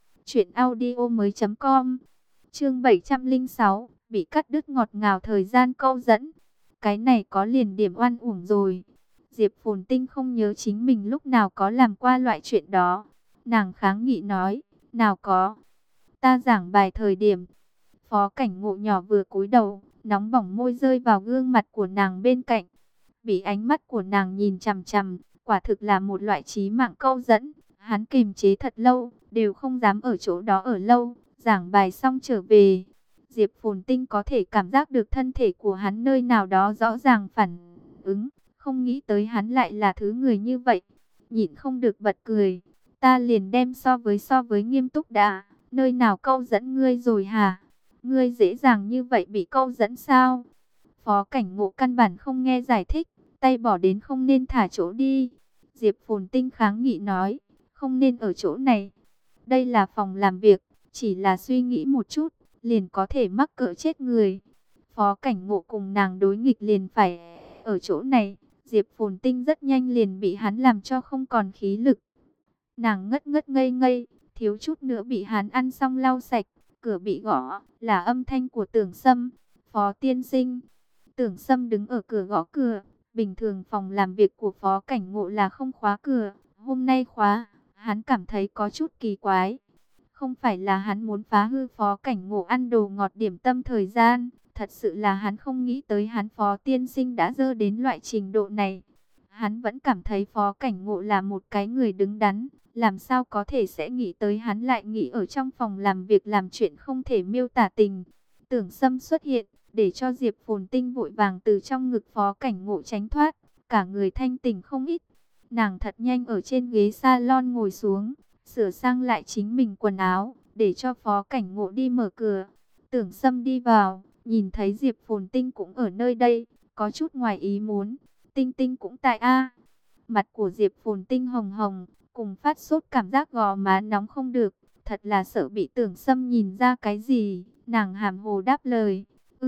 Speaker 1: truyệnaudiomoi.com. Chương 706, bị cắt đứt ngọt ngào thời gian câu dẫn. Cái này có liền điểm oan uổng rồi. Diệp Phồn Tinh không nhớ chính mình lúc nào có làm qua loại chuyện đó. Nàng kháng nghị nói, nào có. Ta giảng bài thời điểm. Phó Cảnh Ngộ nhỏ vừa cúi đầu, nóng bỏng môi rơi vào gương mặt của nàng bên cạnh. Bị ánh mắt của nàng nhìn chằm chằm, quả thực là một loại chí mạng câu dẫn. Hắn kiềm chế thật lâu, đều không dám ở chỗ đó ở lâu. Giảng bài xong trở về, Diệp Phồn Tinh có thể cảm giác được thân thể của hắn nơi nào đó rõ ràng phản ứng. Không nghĩ tới hắn lại là thứ người như vậy. Nhịn không được bật cười. Ta liền đem so với nghiêm túc đã. Nơi nào câu dẫn ngươi rồi hả? Ngươi dễ dàng như vậy bị câu dẫn sao? Phó Cảnh Ngộ căn bản không nghe giải thích. Tay bỏ đến không nên thả chỗ đi. Diệp Phồn Tinh kháng nghị nói, không nên ở chỗ này. Đây là phòng làm việc, chỉ là suy nghĩ một chút, liền có thể mắc cỡ chết người. Phó Cảnh Ngộ cùng nàng đối nghịch liền phải ở chỗ này. Diệp Phồn Tinh rất nhanh liền bị hắn làm cho không còn khí lực. Nàng ngất ngất ngây ngây, thiếu chút nữa bị hắn ăn xong lau sạch. Cửa bị gõ, là âm thanh của Tưởng Sâm. Phó tiên sinh. Tưởng Sâm đứng ở cửa gõ cửa. Bình thường phòng làm việc của Phó Cảnh Ngộ là không khóa cửa. Hôm nay khóa, hắn cảm thấy có chút kỳ quái. Không phải là hắn muốn phá hư Phó Cảnh Ngộ ăn đồ ngọt điểm tâm thời gian. Thật sự là hắn không nghĩ tới hắn Phó tiên sinh đã dơ đến loại trình độ này. Hắn vẫn cảm thấy Phó Cảnh Ngộ là một cái người đứng đắn. Làm sao có thể sẽ nghĩ tới hắn lại nghĩ ở trong phòng làm việc làm chuyện không thể miêu tả tình. Tưởng Sâm xuất hiện, để cho Diệp Phồn Tinh vội vàng từ trong ngực Phó Cảnh Ngộ tránh thoát. Cả người thanh tỉnh không ít. Nàng thật nhanh ở trên ghế salon ngồi xuống, sửa sang lại chính mình quần áo, để cho Phó Cảnh Ngộ đi mở cửa. Tưởng Sâm đi vào, nhìn thấy Diệp Phồn Tinh cũng ở nơi đây, có chút ngoài ý muốn. Tinh Tinh cũng tại a. Mặt của Diệp Phồn Tinh hồng hồng, cùng phát sốt cảm giác gò má nóng không được, thật là sợ bị Tưởng Sâm nhìn ra cái gì. Nàng hàm hồ đáp lời,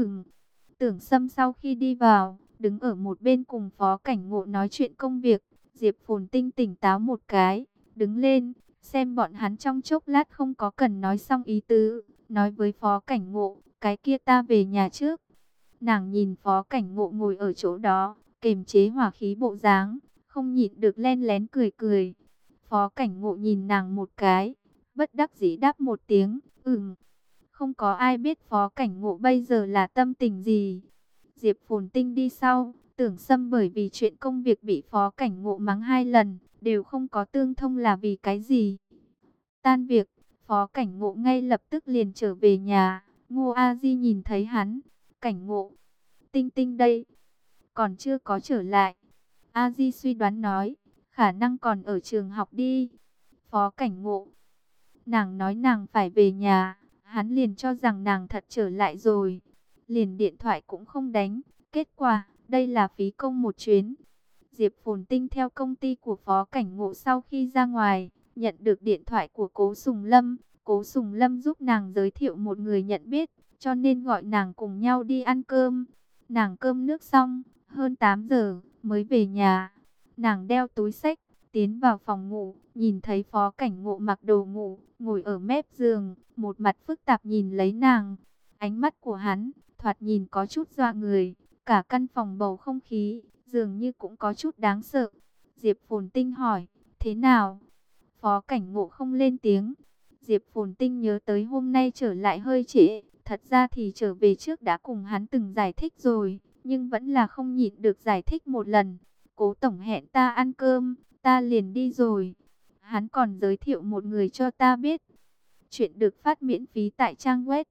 Speaker 1: Tưởng Sâm sau khi đi vào, đứng ở một bên cùng Phó Cảnh Ngộ nói chuyện công việc. Diệp Phồn Tinh tỉnh táo một cái, đứng lên, xem bọn hắn trong chốc lát không có cần nói xong ý tứ, nói với Phó Cảnh Ngộ, cái kia ta về nhà trước. Nàng nhìn Phó Cảnh Ngộ ngồi ở chỗ đó, kềm chế hỏa khí bộ dáng, không nhịn được len lén cười cười. Phó Cảnh Ngộ nhìn nàng một cái, bất đắc dĩ đáp một tiếng, không có ai biết Phó Cảnh Ngộ bây giờ là tâm tình gì. Diệp Phồn Tinh đi sau, Tưởng Sâm bởi vì chuyện công việc bị Phó Cảnh Ngộ mắng 2 lần, đều không có tương thông là vì cái gì. Tan việc, Phó Cảnh Ngộ ngay lập tức liền trở về nhà. Ngô A Di nhìn thấy hắn, Cảnh Ngộ, Tinh Tinh đây, còn chưa có trở lại. A Di suy đoán nói, khả năng còn ở trường học đi. Phó Cảnh Ngộ, nàng nói nàng phải về nhà, hắn liền cho rằng nàng thật trở lại rồi, liền điện thoại cũng không đánh. Kết quả, đây là phí công một chuyến. Diệp Phồn Tinh theo công ty của Phó Cảnh Ngộ sau khi ra ngoài, nhận được điện thoại của Cố Sùng Lâm. Cố Sùng Lâm giúp nàng giới thiệu một người nhận biết, cho nên gọi nàng cùng nhau đi ăn cơm. Nàng cơm nước xong, hơn 8 giờ mới về nhà. Nàng đeo túi xách, tiến vào phòng ngủ, nhìn thấy Phó Cảnh Ngộ mặc đồ ngủ, ngồi ở mép giường, một mặt phức tạp nhìn lấy nàng. Ánh mắt của hắn, thoạt nhìn có chút dọa người, cả căn phòng bầu không khí, dường như cũng có chút đáng sợ. Diệp Phồn Tinh hỏi, thế nào? Phó Cảnh Ngộ không lên tiếng. Diệp Phồn Tinh nhớ tới hôm nay trở lại hơi trễ, thật ra thì trở về trước đã cùng hắn từng giải thích rồi, nhưng vẫn là không nhịn được giải thích một lần. Cố tổng hẹn ta ăn cơm, ta liền đi rồi. Hắn còn giới thiệu một người cho ta biết. Chuyện được phát miễn phí tại trang web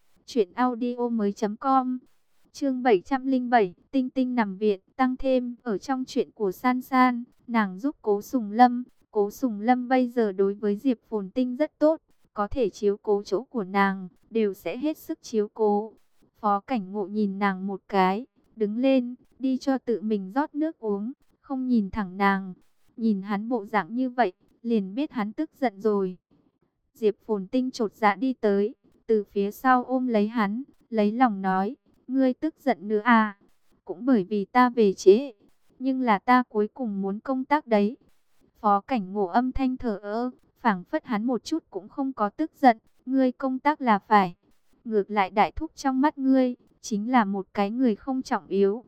Speaker 1: truyệnaudiomoi.com. Chương 707, Tinh Tinh nằm viện, tăng thêm ở trong chuyện của San San, nàng giúp Cố Sùng Lâm. Cố Sùng Lâm bây giờ đối với Diệp Phồn Tinh rất tốt, có thể chiếu cố chỗ của nàng, đều sẽ hết sức chiếu cố. Phó Cảnh Ngộ nhìn nàng một cái, đứng lên, đi cho tự mình rót nước uống, không nhìn thẳng nàng. Nhìn hắn bộ dạng như vậy, liền biết hắn tức giận rồi. Diệp Phồn Tinh chột dạ đi tới, từ phía sau ôm lấy hắn, lấy lòng nói, ngươi tức giận nữa à? Cũng bởi vì ta về trễ, nhưng là ta cuối cùng muốn công tác đấy. Phó Cảnh Ngộ âm thanh thờ ơ, phảng phất hắn một chút cũng không có tức giận, ngươi công tác là phải. Ngược lại đại thúc trong mắt ngươi, chính là một cái người không trọng yếu.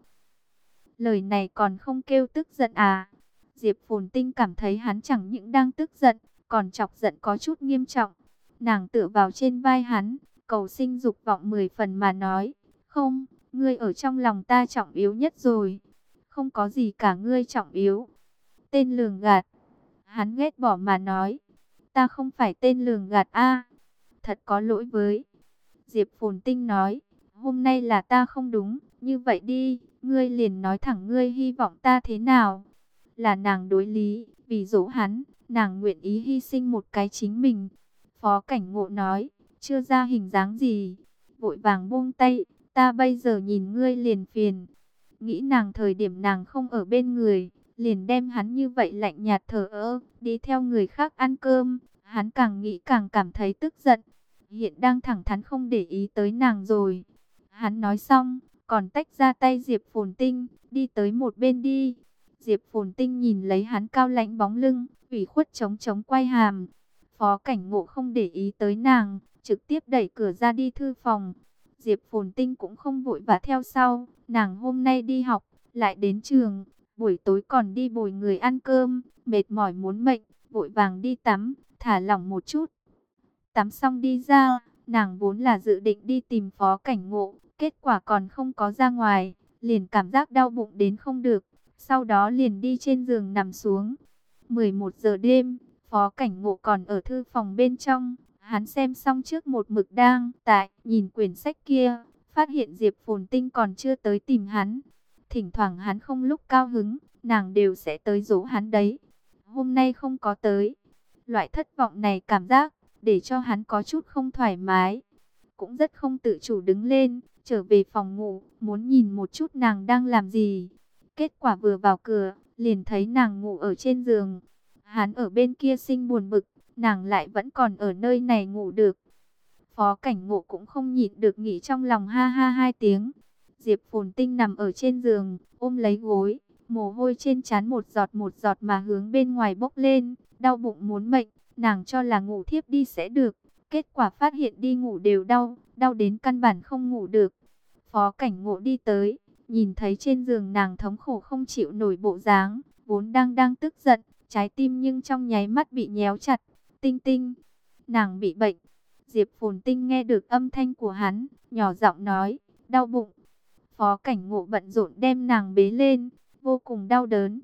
Speaker 1: Lời này còn không kêu tức giận à? Diệp Phồn Tinh cảm thấy hắn chẳng những đang tức giận, còn chọc giận có chút nghiêm trọng. Nàng tựa vào trên vai hắn, cầu sinh dục vọng 10 phần mà nói, không, ngươi ở trong lòng ta trọng yếu nhất rồi. Không có gì cả ngươi trọng yếu. Tên lường gạt. Hắn ghét bỏ mà nói, ta không phải tên lường gạt a. Thật có lỗi với. Diệp Phồn Tinh nói, hôm nay là ta không đúng, như vậy đi, ngươi liền nói thẳng ngươi hy vọng ta thế nào. Là nàng đối lý, vì dỗ hắn, nàng nguyện ý hy sinh một cái chính mình. Phó Cảnh Ngộ nói, chưa ra hình dáng gì, vội vàng buông tay, ta bây giờ nhìn ngươi liền phiền. Nghĩ nàng thời điểm nàng không ở bên người, liền đem hắn như vậy lạnh nhạt thờ ơ, đi theo người khác ăn cơm, hắn càng nghĩ càng cảm thấy tức giận. Hiện đang thẳng thắn không để ý tới nàng rồi. Hắn nói xong, còn tách ra tay Diệp Phồn Tinh, đi tới một bên đi. Diệp Phồn Tinh nhìn lấy hắn cao lãnh bóng lưng, ủy khuất chống chống quay hàm. Phó Cảnh Ngộ không để ý tới nàng, trực tiếp đẩy cửa ra đi thư phòng. Diệp Phồn Tinh cũng không vội vã theo sau, nàng hôm nay đi học, lại đến trường, buổi tối còn đi bồi người ăn cơm, mệt mỏi muốn mệnh, vội vàng đi tắm, thả lỏng một chút. Tắm xong đi ra, nàng vốn là dự định đi tìm Phó Cảnh Ngộ, kết quả còn không có ra ngoài, liền cảm giác đau bụng đến không được, sau đó liền đi trên giường nằm xuống. 11 giờ đêm, Phó Cảnh Ngộ còn ở thư phòng bên trong, hắn xem xong trước một mực đang nhìn quyển sách kia, phát hiện Diệp Phồn Tinh còn chưa tới tìm hắn. Thỉnh thoảng hắn không lúc cao hứng, nàng đều sẽ tới dỗ hắn đấy. Hôm nay không có tới. Loại thất vọng này cảm giác, để cho hắn có chút không thoải mái. Cũng rất không tự chủ đứng lên, trở về phòng ngủ, muốn nhìn một chút nàng đang làm gì. Kết quả vừa vào cửa, liền thấy nàng ngủ ở trên giường. Hắn ở bên kia sinh buồn bực, nàng lại vẫn còn ở nơi này ngủ được. Phó Cảnh Ngộ cũng không nhịn được nghĩ trong lòng ha ha 2 tiếng. Diệp Phồn Tinh nằm ở trên giường, ôm lấy gối, mồ hôi trên trán một giọt mà hướng bên ngoài bốc lên, đau bụng muốn mệnh. Nàng cho là ngủ thiếp đi sẽ được, kết quả phát hiện đi ngủ đều đau, đau đến căn bản không ngủ được. Phó Cảnh Ngộ đi tới, nhìn thấy trên giường nàng thống khổ không chịu nổi bộ dáng, vốn đang tức giận, trái tim nhưng trong nháy mắt bị nhéo chặt. Tinh Tinh, nàng bị bệnh. Diệp Phồn Tinh nghe được âm thanh của hắn, nhỏ giọng nói, đau bụng. Phó Cảnh Ngộ bận rộn đem nàng bế lên, vô cùng đau đớn.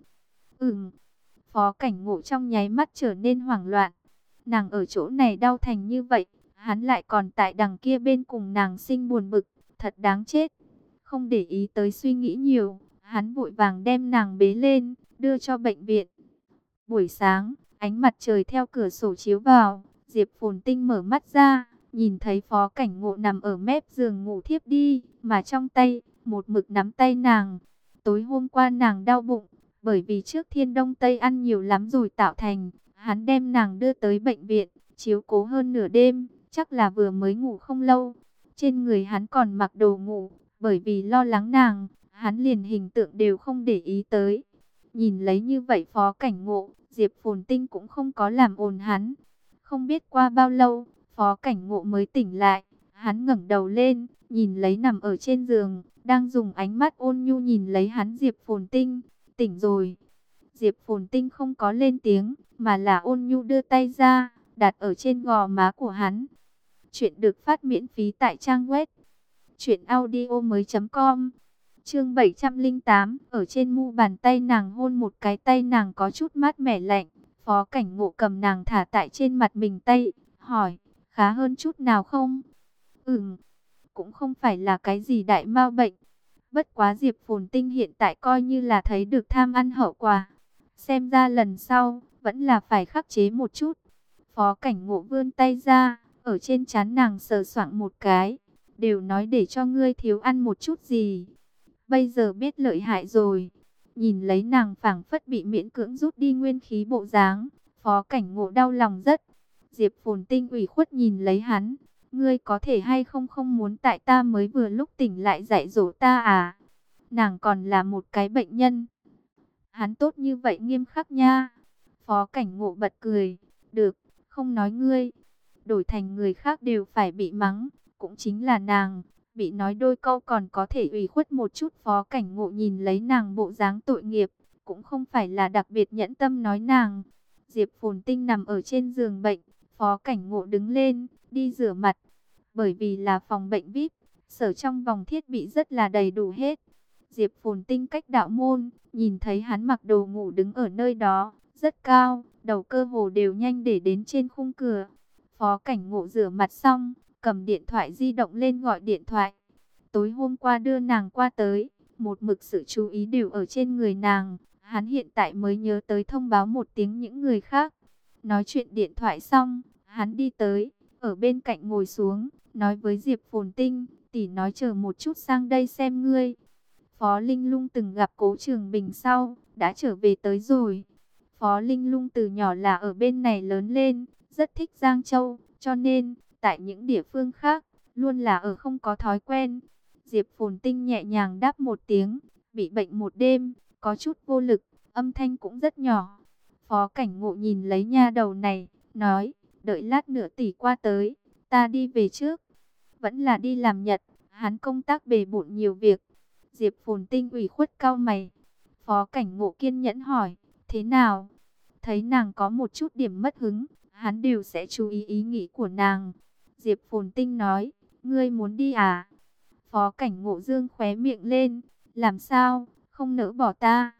Speaker 1: Phó Cảnh Ngộ trong nháy mắt trở nên hoảng loạn. Nàng ở chỗ này đau thành như vậy, hắn lại còn tại đằng kia bên cùng nàng sinh buồn bực, thật đáng chết. Không để ý tới suy nghĩ nhiều, hắn vội vàng đem nàng bế lên, đưa cho bệnh viện. Buổi sáng, ánh mặt trời theo cửa sổ chiếu vào, Diệp Phồn Tinh mở mắt ra, nhìn thấy Phó Cảnh Ngộ nằm ở mép giường ngủ thiếp đi, mà trong tay, một mực nắm tay nàng. Tối hôm qua nàng đau bụng, bởi vì trước Thiên Đông Tây ăn nhiều lắm rồi tạo thành, hắn đem nàng đưa tới bệnh viện, chiếu cố hơn nửa đêm, chắc là vừa mới ngủ không lâu. Trên người hắn còn mặc đồ ngủ, bởi vì lo lắng nàng, hắn liền hình tượng đều không để ý tới. Nhìn lấy như vậy Phó Cảnh Ngộ, Diệp Phồn Tinh cũng không có làm ồn hắn. Không biết qua bao lâu, Phó Cảnh Ngộ mới tỉnh lại. Hắn ngẩng đầu lên, nhìn lấy nằm ở trên giường, đang dùng ánh mắt ôn nhu nhìn lấy hắn. Diệp Phồn Tinh, tỉnh rồi. Diệp Phồn Tinh không có lên tiếng, mà là ôn nhu đưa tay ra, đặt ở trên gò má của hắn. Chuyện được phát miễn phí tại trang web truyệnaudiomoi.com. Chương 708, ở trên mu bàn tay nàng hôn một cái, tay nàng có chút mát mẻ lạnh. Phó Cảnh Ngộ cầm nàng thả tại trên mặt mình tay, hỏi, khá hơn chút nào không? Cũng không phải là cái gì đại ma bệnh. Bất quá Diệp Phồn Tinh hiện tại coi như là thấy được tham ăn hậu quả. Xem ra lần sau, vẫn là phải khắc chế một chút. Phó Cảnh Ngộ vươn tay ra, ở trên trán nàng sờ soạng một cái. Đều nói để cho ngươi thiếu ăn một chút gì. Bây giờ biết lợi hại rồi. Nhìn lấy nàng phảng phất bị miễn cưỡng rút đi nguyên khí bộ dáng, Phó Cảnh Ngộ đau lòng rất. Diệp Phồn Tinh ủy khuất nhìn lấy hắn. Ngươi có thể hay không không muốn tại ta mới vừa lúc tỉnh lại dạy dỗ ta à? Nàng còn là một cái bệnh nhân. Hắn tốt như vậy nghiêm khắc nha. Phó Cảnh Ngộ bật cười. Được, không nói ngươi. Đổi thành người khác đều phải bị mắng. Cũng chính là nàng. Bị nói đôi câu còn có thể ủy khuất một chút. Phó Cảnh Ngộ nhìn lấy nàng bộ dáng tội nghiệp. Cũng không phải là đặc biệt nhẫn tâm nói nàng. Diệp Phồn Tinh nằm ở trên giường bệnh. Phó Cảnh Ngộ đứng lên, đi rửa mặt. Bởi vì là phòng bệnh VIP, sở trong vòng thiết bị rất là đầy đủ hết. Diệp Phồn Tinh cách đạo môn, nhìn thấy hắn mặc đồ ngủ đứng ở nơi đó, rất cao, đầu cơ hồ đều nhanh để đến trên khung cửa. Phó Cảnh Ngộ rửa mặt xong, cầm điện thoại di động lên gọi điện thoại. Tối hôm qua đưa nàng qua tới, một mực sự chú ý đều ở trên người nàng. Hắn hiện tại mới nhớ tới thông báo một tiếng những người khác. Nói chuyện điện thoại xong, hắn đi tới, ở bên cạnh ngồi xuống, nói với Diệp Phồn Tinh, tỷ nói chờ một chút sang đây xem ngươi. Phó Linh Lung từng gặp Cố Trường Bình sau, đã trở về tới rồi. Phó Linh Lung từ nhỏ là ở bên này lớn lên, rất thích Giang Châu, cho nên, tại những địa phương khác, luôn là ở không có thói quen. Diệp Phồn Tinh nhẹ nhàng đáp một tiếng, bị bệnh một đêm, có chút vô lực, âm thanh cũng rất nhỏ. Phó Cảnh Ngộ nhìn lấy nha đầu này, nói, đợi lát nữa tỷ qua tới, ta đi về trước. Vẫn là đi làm Nhật, hắn công tác bề bộn nhiều việc. Diệp Phồn Tinh ủy khuất cau mày. Phó Cảnh Ngộ kiên nhẫn hỏi, thế nào? Thấy nàng có một chút điểm mất hứng, hắn đều sẽ chú ý ý nghĩ của nàng. Diệp Phồn Tinh nói, ngươi muốn đi à? Phó Cảnh Ngộ dương khóe miệng lên, làm sao, không nỡ bỏ ta?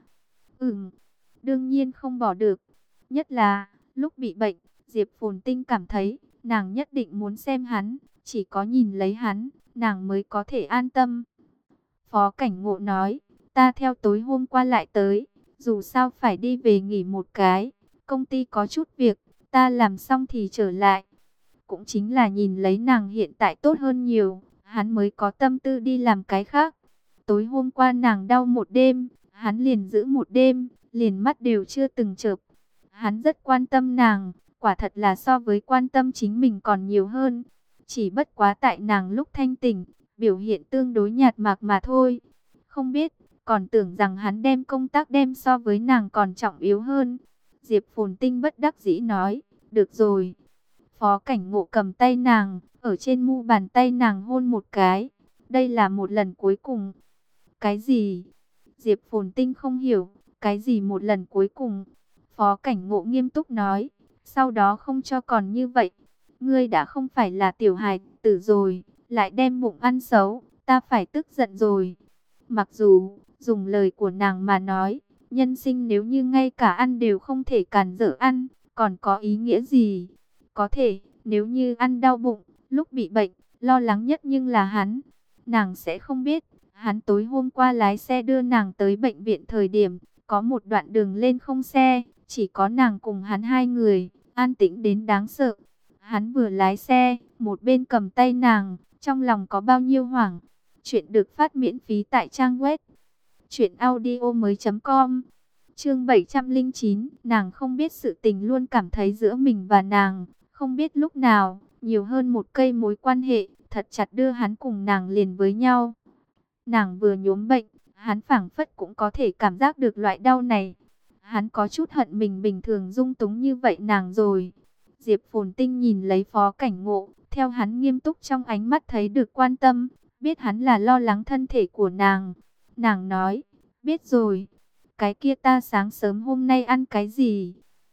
Speaker 1: Đương nhiên không bỏ được. Nhất là, lúc bị bệnh, Diệp Phồn Tinh cảm thấy, nàng nhất định muốn xem hắn, chỉ có nhìn lấy hắn, nàng mới có thể an tâm. Phó Cảnh Ngộ nói, ta theo tối hôm qua lại tới, dù sao phải đi về nghỉ một cái, công ty có chút việc, ta làm xong thì trở lại. Cũng chính là nhìn lấy nàng hiện tại tốt hơn nhiều, hắn mới có tâm tư đi làm cái khác. Tối hôm qua nàng đau một đêm, hắn liền giữ một đêm, liền mắt đều chưa từng chợp. Hắn rất quan tâm nàng, quả thật là so với quan tâm chính mình còn nhiều hơn. Chỉ bất quá tại nàng lúc thanh tỉnh, biểu hiện tương đối nhạt mạc mà thôi. Không biết, còn tưởng rằng hắn đem công tác đem so với nàng còn trọng yếu hơn. Diệp Phồn Tinh bất đắc dĩ nói, Được rồi. Phó Cảnh Ngộ cầm tay nàng, ở trên mu bàn tay nàng hôn một cái. Đây là một lần cuối cùng. Cái gì? Diệp Phồn Tinh không hiểu. Cái gì một lần cuối cùng? Phó Cảnh Ngộ nghiêm túc nói. Sau đó không cho còn như vậy. Ngươi đã không phải là tiểu hài tử rồi, lại đem bụng ăn xấu, ta phải tức giận rồi. Mặc dù, dùng lời của nàng mà nói, nhân sinh nếu như ngay cả ăn đều không thể cản trở ăn, còn có ý nghĩa gì? Có thể, nếu như ăn đau bụng, lúc bị bệnh, lo lắng nhất nhưng là hắn. Nàng sẽ không biết, hắn tối hôm qua lái xe đưa nàng tới bệnh viện thời điểm, có một đoạn đường lên không xe, chỉ có nàng cùng hắn hai người, an tĩnh đến đáng sợ. Hắn vừa lái xe, một bên cầm tay nàng, trong lòng có bao nhiêu hoảng. Chuyện được phát miễn phí tại trang web truyệnaudiomoi.com. Chương 709, nàng không biết sự tình luôn cảm thấy giữa mình và nàng, không biết lúc nào, nhiều hơn một cây mối quan hệ, thật chặt đưa hắn cùng nàng liền với nhau. Nàng vừa nhuốm bệnh, hắn phảng phất cũng có thể cảm giác được loại đau này. Hắn có chút hận mình bình thường dung túng như vậy nàng rồi. Diệp Phồn Tinh nhìn lấy Phó Cảnh Ngộ, theo hắn nghiêm túc trong ánh mắt thấy được quan tâm, biết hắn là lo lắng thân thể của nàng. Nàng nói, biết rồi, cái kia ta sáng sớm hôm nay ăn cái gì?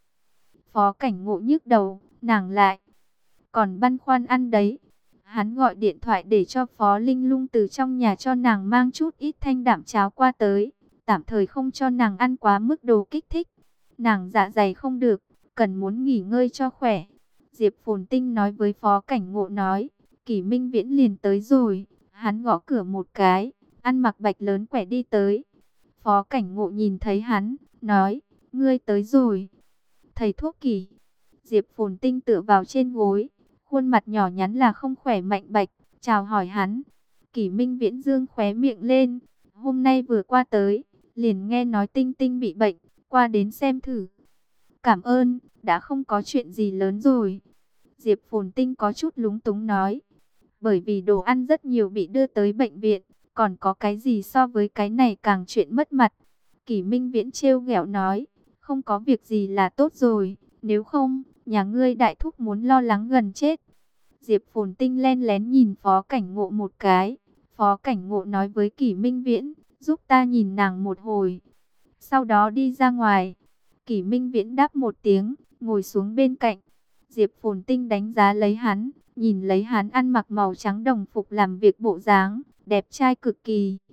Speaker 1: Phó Cảnh Ngộ nhức đầu, nàng lại, còn băn khoăn ăn đấy. Hắn gọi điện thoại để cho Phó Linh Lung từ trong nhà cho nàng mang chút ít thanh đạm cháo qua tới, tạm thời không cho nàng ăn quá mức đồ kích thích. Nàng dạ dày không được, cần muốn nghỉ ngơi cho khỏe. Diệp Phồn Tinh nói với Phó Cảnh Ngộ nói, Kỷ Minh Viễn liền tới rồi. Hắn gõ cửa một cái, ăn mặc bạch lớn quẻ đi tới. Phó Cảnh Ngộ nhìn thấy hắn, nói, ngươi tới rồi. Thầy thuốc Kỷ. Diệp Phồn Tinh tựa vào trên gối, khuôn mặt nhỏ nhắn là không khỏe mạnh bạch, chào hỏi hắn. Kỷ Minh Viễn dương khóe miệng lên, hôm nay vừa qua tới, liền nghe nói Tinh Tinh bị bệnh, qua đến xem thử. Cảm ơn, đã không có chuyện gì lớn rồi. Diệp Phồn Tinh có chút lúng túng nói, bởi vì đồ ăn rất nhiều bị đưa tới bệnh viện, còn có cái gì so với cái này càng chuyện mất mặt. Kỷ Minh Viễn trêu ghẹo nói, không có việc gì là tốt rồi, nếu không, nhà ngươi đại thúc muốn lo lắng gần chết. Diệp Phồn Tinh len lén nhìn Phó Cảnh Ngộ một cái. Phó Cảnh Ngộ nói với Kỷ Minh Viễn, giúp ta nhìn nàng một hồi. Sau đó đi ra ngoài. Kỷ Minh Viễn đáp một tiếng, ngồi xuống bên cạnh. Diệp Phồn Tinh đánh giá lấy hắn, nhìn lấy hắn ăn mặc màu trắng đồng phục làm việc bộ dáng, đẹp trai cực kỳ.